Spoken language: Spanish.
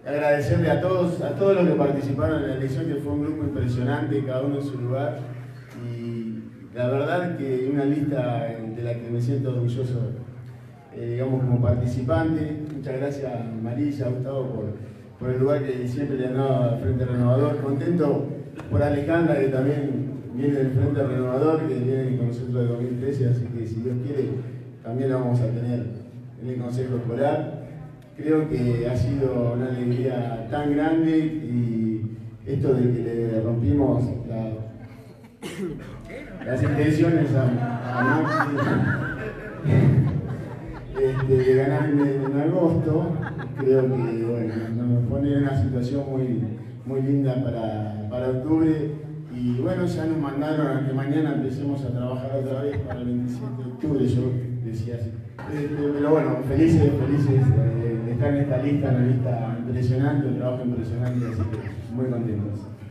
agradecerle a todos los que participaron en la elección, que fue un grupo impresionante, cada uno en su lugar. Y la verdad que una lista de la que me siento orgulloso, digamos, como participante. Muchas gracias Marisa, Gustavo, por el lugar que siempre le han dado al Frente Renovador. Contento por Alejandra, que también viene del Frente Renovador, que viene con nosotros de 2013, así que si Dios quiere, también la vamos a tener en el Consejo Escolar. Creo que ha sido una alegría tan grande, y esto de que le rompimos las intenciones a Maxi de ganar en agosto, creo que bueno, nos pone en una situación muy linda para octubre. Y bueno, ya nos mandaron a que mañana empecemos a trabajar otra vez para el 27 de octubre, yo decía así. Pero bueno, felices de estar en esta lista, una lista impresionante, un trabajo impresionante, así que muy contentos.